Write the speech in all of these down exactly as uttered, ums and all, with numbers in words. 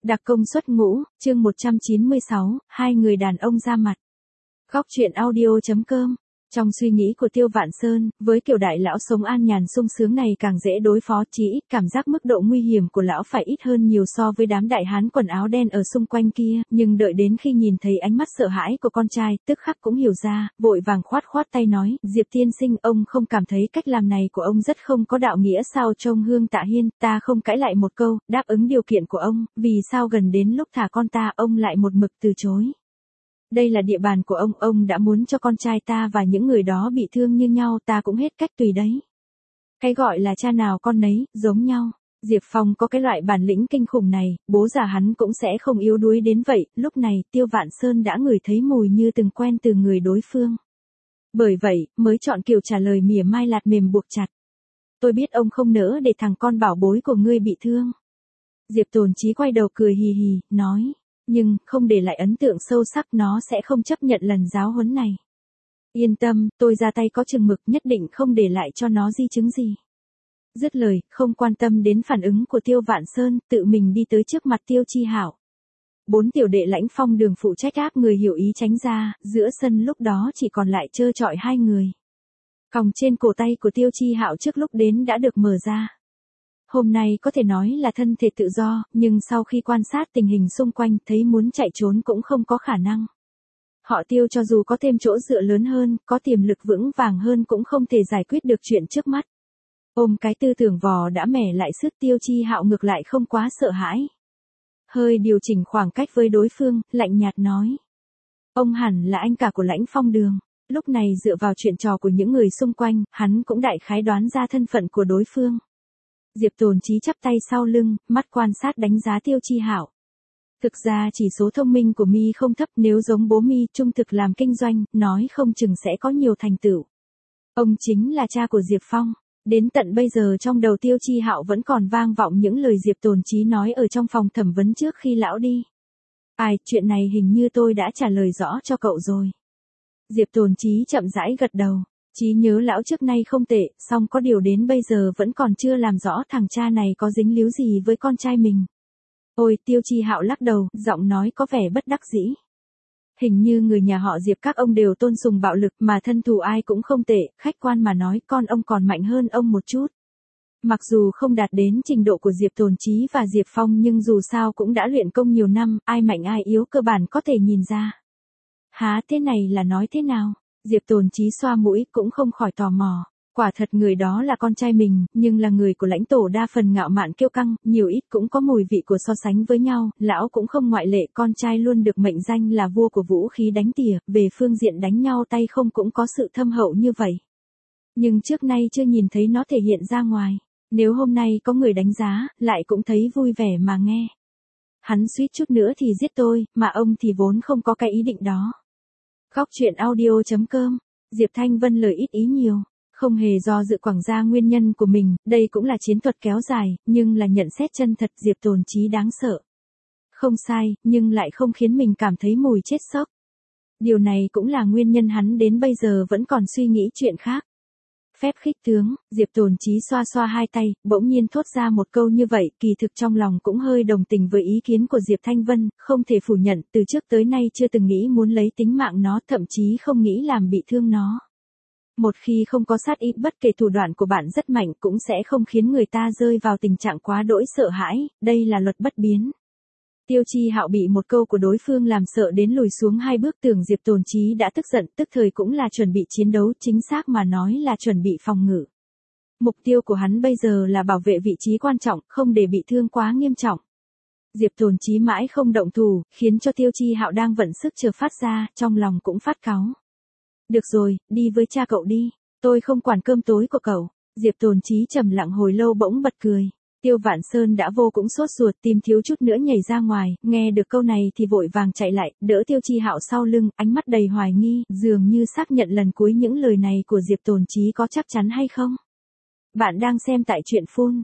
Đặc công xuất ngũ, chương một trăm chín mươi sáu, hai người đàn ông ra mặt. Góc truyện audio.com. Trong suy nghĩ của Tiêu Vạn Sơn, với kiểu đại lão sống an nhàn sung sướng này càng dễ đối phó, chí ít cảm giác mức độ nguy hiểm của lão phải ít hơn nhiều so với đám đại hán quần áo đen ở xung quanh kia, nhưng đợi đến khi nhìn thấy ánh mắt sợ hãi của con trai, tức khắc cũng hiểu ra, vội vàng khoát khoát tay nói, Diệp tiên sinh, ông không cảm thấy cách làm này của ông rất không có đạo nghĩa sao? Trông Hương Tạ Hiên, ta không cãi lại một câu, đáp ứng điều kiện của ông, vì sao gần đến lúc thả con ta ông lại một mực từ chối? Đây là địa bàn của ông, ông đã muốn cho con trai ta và những người đó bị thương như nhau, ta cũng hết cách tùy đấy. Cái gọi là cha nào con nấy, giống nhau. Diệp Phong có cái loại bản lĩnh kinh khủng này, bố già hắn cũng sẽ không yếu đuối đến vậy. Lúc này, Tiêu Vạn Sơn đã ngửi thấy mùi như từng quen từ người đối phương. Bởi vậy, mới chọn kiểu trả lời mỉa mai lạt mềm buộc chặt. Tôi biết ông không nỡ để thằng con bảo bối của ngươi bị thương. Diệp Tồn Chí quay đầu cười hì hì, nói. Nhưng, không để lại ấn tượng sâu sắc, nó sẽ không chấp nhận lần giáo huấn này. Yên tâm, tôi ra tay có chừng mực, nhất định không để lại cho nó di chứng gì. Dứt lời, không quan tâm đến phản ứng của Tiêu Vạn Sơn, tự mình đi tới trước mặt Tiêu Chi Hạo. Bốn tiểu đệ Lãnh Phong Đường phụ trách áp người hiểu ý tránh ra, giữa sân lúc đó chỉ còn lại trơ trọi hai người. Còng trên cổ tay của Tiêu Chi Hạo trước lúc đến đã được mở ra. Hôm nay có thể nói là thân thể tự do, nhưng sau khi quan sát tình hình xung quanh thấy muốn chạy trốn cũng không có khả năng. Họ Tiêu cho dù có thêm chỗ dựa lớn hơn, có tiềm lực vững vàng hơn cũng không thể giải quyết được chuyện trước mắt. Ôm cái tư tưởng vò đã mẻ lại sức, Tiêu Chi Hạo ngược lại không quá sợ hãi. Hơi điều chỉnh khoảng cách với đối phương, lạnh nhạt nói. Ông hẳn là anh cả của Lãnh Phong Đường. Lúc này dựa vào chuyện trò của những người xung quanh, hắn cũng đại khái đoán ra thân phận của đối phương. Diệp Tồn Chí chắp tay sau lưng, mắt quan sát đánh giá Tiêu Chi Hạo. Thực ra chỉ số thông minh của mi không thấp, nếu giống bố mi trung thực làm kinh doanh, nói không chừng sẽ có nhiều thành tựu. Ông chính là cha của Diệp Phong. Đến tận bây giờ trong đầu Tiêu Chi Hạo vẫn còn vang vọng những lời Diệp Tồn Chí nói ở trong phòng thẩm vấn trước khi lão đi. Ai, chuyện này hình như tôi đã trả lời rõ cho cậu rồi. Diệp Tồn Chí chậm rãi gật đầu. Chí nhớ lão trước nay không tệ, song có điều đến bây giờ vẫn còn chưa làm rõ thằng cha này có dính líu gì với con trai mình. Ôi, Tiêu Chi Hạo lắc đầu, giọng nói có vẻ bất đắc dĩ. Hình như người nhà họ Diệp các ông đều tôn sùng bạo lực mà thân thù ai cũng không tệ, khách quan mà nói con ông còn mạnh hơn ông một chút. Mặc dù không đạt đến trình độ của Diệp Tồn Chí và Diệp Phong nhưng dù sao cũng đã luyện công nhiều năm, ai mạnh ai yếu cơ bản có thể nhìn ra. Há, thế này là nói thế nào? Diệp Tồn Chí xoa mũi cũng không khỏi tò mò. Quả thật người đó là con trai mình, nhưng là người của Lãnh tổ đa phần ngạo mạn kiêu căng, nhiều ít cũng có mùi vị của so sánh với nhau, lão cũng không ngoại lệ, con trai luôn được mệnh danh là vua của vũ khí đánh tỉa, về phương diện đánh nhau tay không cũng có sự thâm hậu như vậy. Nhưng trước nay chưa nhìn thấy nó thể hiện ra ngoài, nếu hôm nay có người đánh giá, lại cũng thấy vui vẻ mà nghe. Hắn suýt chút nữa thì giết tôi, mà ông thì vốn không có cái ý định đó. Góc truyện audio.com. Diệp Thanh Vân lời ít ý nhiều, không hề do dự quảng ra nguyên nhân của mình, đây cũng là chiến thuật kéo dài, nhưng là nhận xét chân thật Diệp Tồn Chí đáng sợ. Không sai, nhưng lại không khiến mình cảm thấy mùi chết sốc. Điều này cũng là nguyên nhân hắn đến bây giờ vẫn còn suy nghĩ chuyện khác. Phép khích tướng, Diệp Tồn Chí xoa xoa hai tay, bỗng nhiên thốt ra một câu như vậy, kỳ thực trong lòng cũng hơi đồng tình với ý kiến của Diệp Thanh Vân, không thể phủ nhận, từ trước tới nay chưa từng nghĩ muốn lấy tính mạng nó, thậm chí không nghĩ làm bị thương nó. Một khi không có sát ý, bất kể thủ đoạn của bạn rất mạnh cũng sẽ không khiến người ta rơi vào tình trạng quá đỗi sợ hãi, đây là luật bất biến. Tiêu Chi Hạo bị một câu của đối phương làm sợ đến lùi xuống hai bước, tưởng Diệp Tồn Chí đã tức giận, tức thời cũng là chuẩn bị chiến đấu, chính xác mà nói là chuẩn bị phòng ngự. Mục tiêu của hắn bây giờ là bảo vệ vị trí quan trọng, không để bị thương quá nghiêm trọng. Diệp Tồn Chí mãi không động thủ, khiến cho Tiêu Chi Hạo đang vận sức chờ phát ra, trong lòng cũng phát cáu. Được rồi, đi với cha cậu đi, tôi không quản cơm tối của cậu. Diệp Tồn Chí trầm lặng hồi lâu bỗng bật cười. Tiêu Vạn Sơn đã vô cũng sốt ruột, tim thiếu chút nữa nhảy ra ngoài, nghe được câu này thì vội vàng chạy lại, đỡ Tiêu Chi Hạo sau lưng, ánh mắt đầy hoài nghi, dường như xác nhận lần cuối những lời này của Diệp Tồn Chí có chắc chắn hay không. Bạn đang xem tại truyện phun,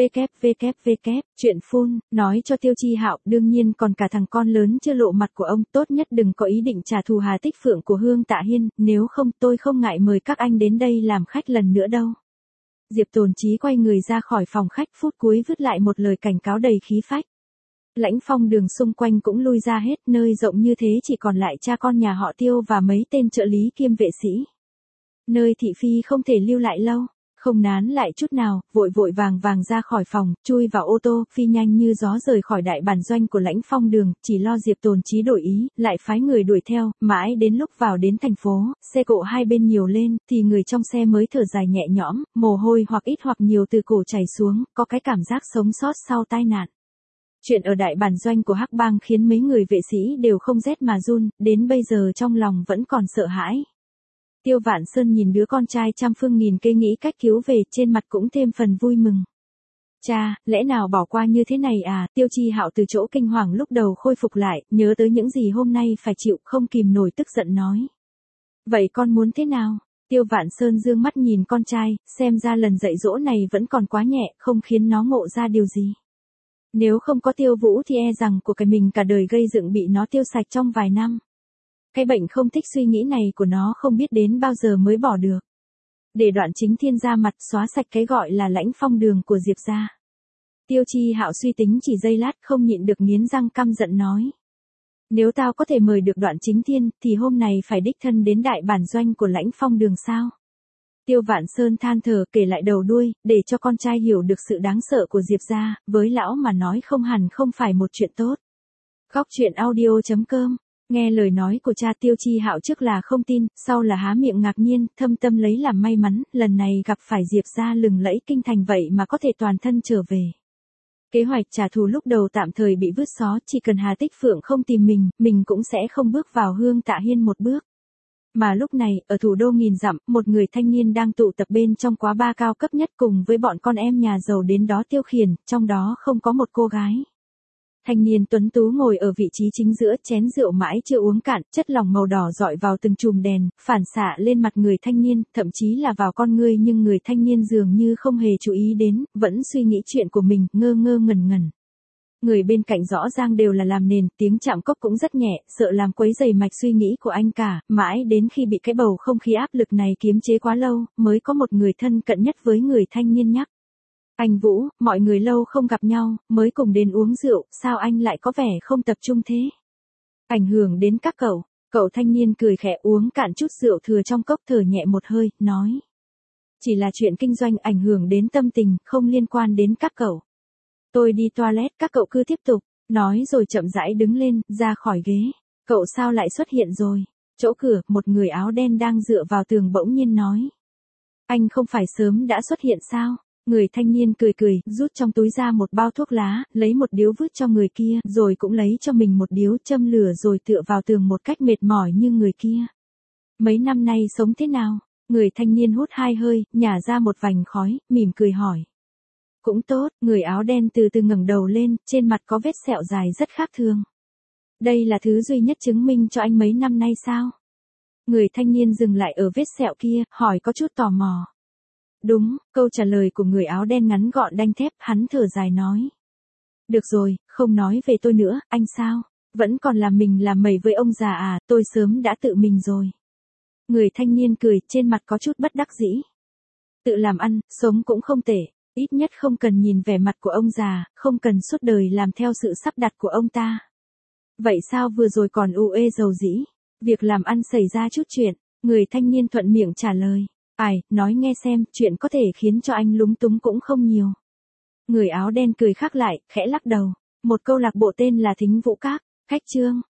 www, truyện phun, nói cho Tiêu Chi Hạo, đương nhiên còn cả thằng con lớn chưa lộ mặt của ông, tốt nhất đừng có ý định trả thù Hà Tích Phượng của Hương Tạ Hiên, nếu không tôi không ngại mời các anh đến đây làm khách lần nữa đâu. Diệp Tồn Chí quay người ra khỏi phòng khách, phút cuối vứt lại một lời cảnh cáo đầy khí phách. Lãnh Phong Đường xung quanh cũng lui ra hết, nơi rộng như thế chỉ còn lại cha con nhà họ Tiêu và mấy tên trợ lý kiêm vệ sĩ. Nơi thị phi không thể lưu lại lâu, không nán lại chút nào, vội vội vàng vàng ra khỏi phòng, chui vào ô tô, phi nhanh như gió rời khỏi đại bản doanh của Lãnh Phong Đường, chỉ lo Diệp Tồn Chí đổi ý, lại phái người đuổi theo, mãi đến lúc vào đến thành phố, xe cộ hai bên nhiều lên, thì người trong xe mới thở dài nhẹ nhõm, mồ hôi hoặc ít hoặc nhiều từ cổ chảy xuống, có cái cảm giác sống sót sau tai nạn. Chuyện ở đại bản doanh của Hắc Bang khiến mấy người vệ sĩ đều không rét mà run, đến bây giờ trong lòng vẫn còn sợ hãi. Tiêu Vạn Sơn nhìn đứa con trai trăm phương nghìn kế nghĩ cách cứu về, trên mặt cũng thêm phần vui mừng. Cha, lẽ nào bỏ qua như thế này à? Tiêu Chi Hạo từ chỗ kinh hoàng lúc đầu khôi phục lại, nhớ tới những gì hôm nay phải chịu, không kìm nổi tức giận nói. Vậy con muốn thế nào? Tiêu Vạn Sơn dương mắt nhìn con trai, xem ra lần dạy dỗ này vẫn còn quá nhẹ, không khiến nó ngộ ra điều gì. Nếu không có Tiêu Vũ thì e rằng của cái mình cả đời gây dựng bị nó tiêu sạch trong vài năm. Cái bệnh không thích suy nghĩ này của nó không biết đến bao giờ mới bỏ được. Để Đoạn Chính Thiên ra mặt xóa sạch cái gọi là Lãnh Phong Đường của Diệp gia. Tiêu Chi Hạo suy tính chỉ giây lát không nhịn được nghiến răng căm giận nói. Nếu tao có thể mời được Đoạn Chính Thiên thì hôm nay phải đích thân đến đại bản doanh của Lãnh Phong Đường sao? Tiêu Vạn Sơn than thở kể lại đầu đuôi, để cho con trai hiểu được sự đáng sợ của Diệp gia, với lão mà nói không hẳn không phải một chuyện tốt. Góc truyện audio chấm com. Nghe lời nói của cha, Tiêu Chi Hạo trước là không tin, sau là há miệng ngạc nhiên, thâm tâm lấy làm may mắn, lần này gặp phải Diệp gia lừng lẫy kinh thành vậy mà có thể toàn thân trở về. Kế hoạch trả thù lúc đầu tạm thời bị vứt xó, chỉ cần Hà Tích Phượng không tìm mình, mình cũng sẽ không bước vào Hương Tạ Hiên một bước. Mà lúc này, ở thủ đô nghìn dặm, một người thanh niên đang tụ tập bên trong quán bar cao cấp nhất cùng với bọn con em nhà giàu đến đó tiêu khiển, trong đó không có một cô gái. Thanh niên tuấn tú ngồi ở vị trí chính giữa, chén rượu mãi chưa uống cạn, chất lỏng màu đỏ rọi vào từng chùm đèn, phản xạ lên mặt người thanh niên, thậm chí là vào con ngươi, nhưng người thanh niên dường như không hề chú ý đến, vẫn suy nghĩ chuyện của mình, ngơ ngơ ngẩn ngẩn. Người bên cạnh rõ ràng đều là làm nền, tiếng chạm cốc cũng rất nhẹ, sợ làm quấy rầy mạch suy nghĩ của anh cả, mãi đến khi bị cái bầu không khí áp lực này kiềm chế quá lâu, mới có một người thân cận nhất với người thanh niên nhắc. Anh Vũ, mọi người lâu không gặp nhau, mới cùng đến uống rượu, sao anh lại có vẻ không tập trung thế? Ảnh hưởng đến các cậu, cậu thanh niên cười khẽ uống cạn chút rượu thừa trong cốc, thở nhẹ một hơi, nói. Chỉ là chuyện kinh doanh ảnh hưởng đến tâm tình, không liên quan đến các cậu. Tôi đi toilet, các cậu cứ tiếp tục, nói rồi chậm rãi đứng lên, ra khỏi ghế. Cậu sao lại xuất hiện rồi? Chỗ cửa, một người áo đen đang dựa vào tường bỗng nhiên nói. Anh không phải sớm đã xuất hiện sao? Người thanh niên cười cười, rút trong túi ra một bao thuốc lá, lấy một điếu vứt cho người kia, rồi cũng lấy cho mình một điếu, châm lửa rồi tựa vào tường một cách mệt mỏi như người kia. Mấy năm nay sống thế nào? Người thanh niên hút hai hơi, nhả ra một vành khói, mỉm cười hỏi. Cũng tốt, người áo đen từ từ ngẩng đầu lên, trên mặt có vết sẹo dài rất khác thường. Đây là thứ duy nhất chứng minh cho anh mấy năm nay sao? Người thanh niên dừng lại ở vết sẹo kia, hỏi có chút tò mò. Đúng, câu trả lời của người áo đen ngắn gọn đanh thép, hắn thở dài nói. Được rồi, không nói về tôi nữa, anh sao? Vẫn còn làm mình làm mẩy với ông già à, tôi sớm đã tự mình rồi. Người thanh niên cười, trên mặt có chút bất đắc dĩ. Tự làm ăn, sống cũng không tệ, ít nhất không cần nhìn vẻ mặt của ông già, không cần suốt đời làm theo sự sắp đặt của ông ta. Vậy sao vừa rồi còn u ê dầu dĩ? Việc làm ăn xảy ra chút chuyện, người thanh niên thuận miệng trả lời. Ai, nói nghe xem, chuyện có thể khiến cho anh lúng túng cũng không nhiều. Người áo đen cười khắc lại, khẽ lắc đầu. Một câu lạc bộ tên là Thính Vũ Các, khách trương.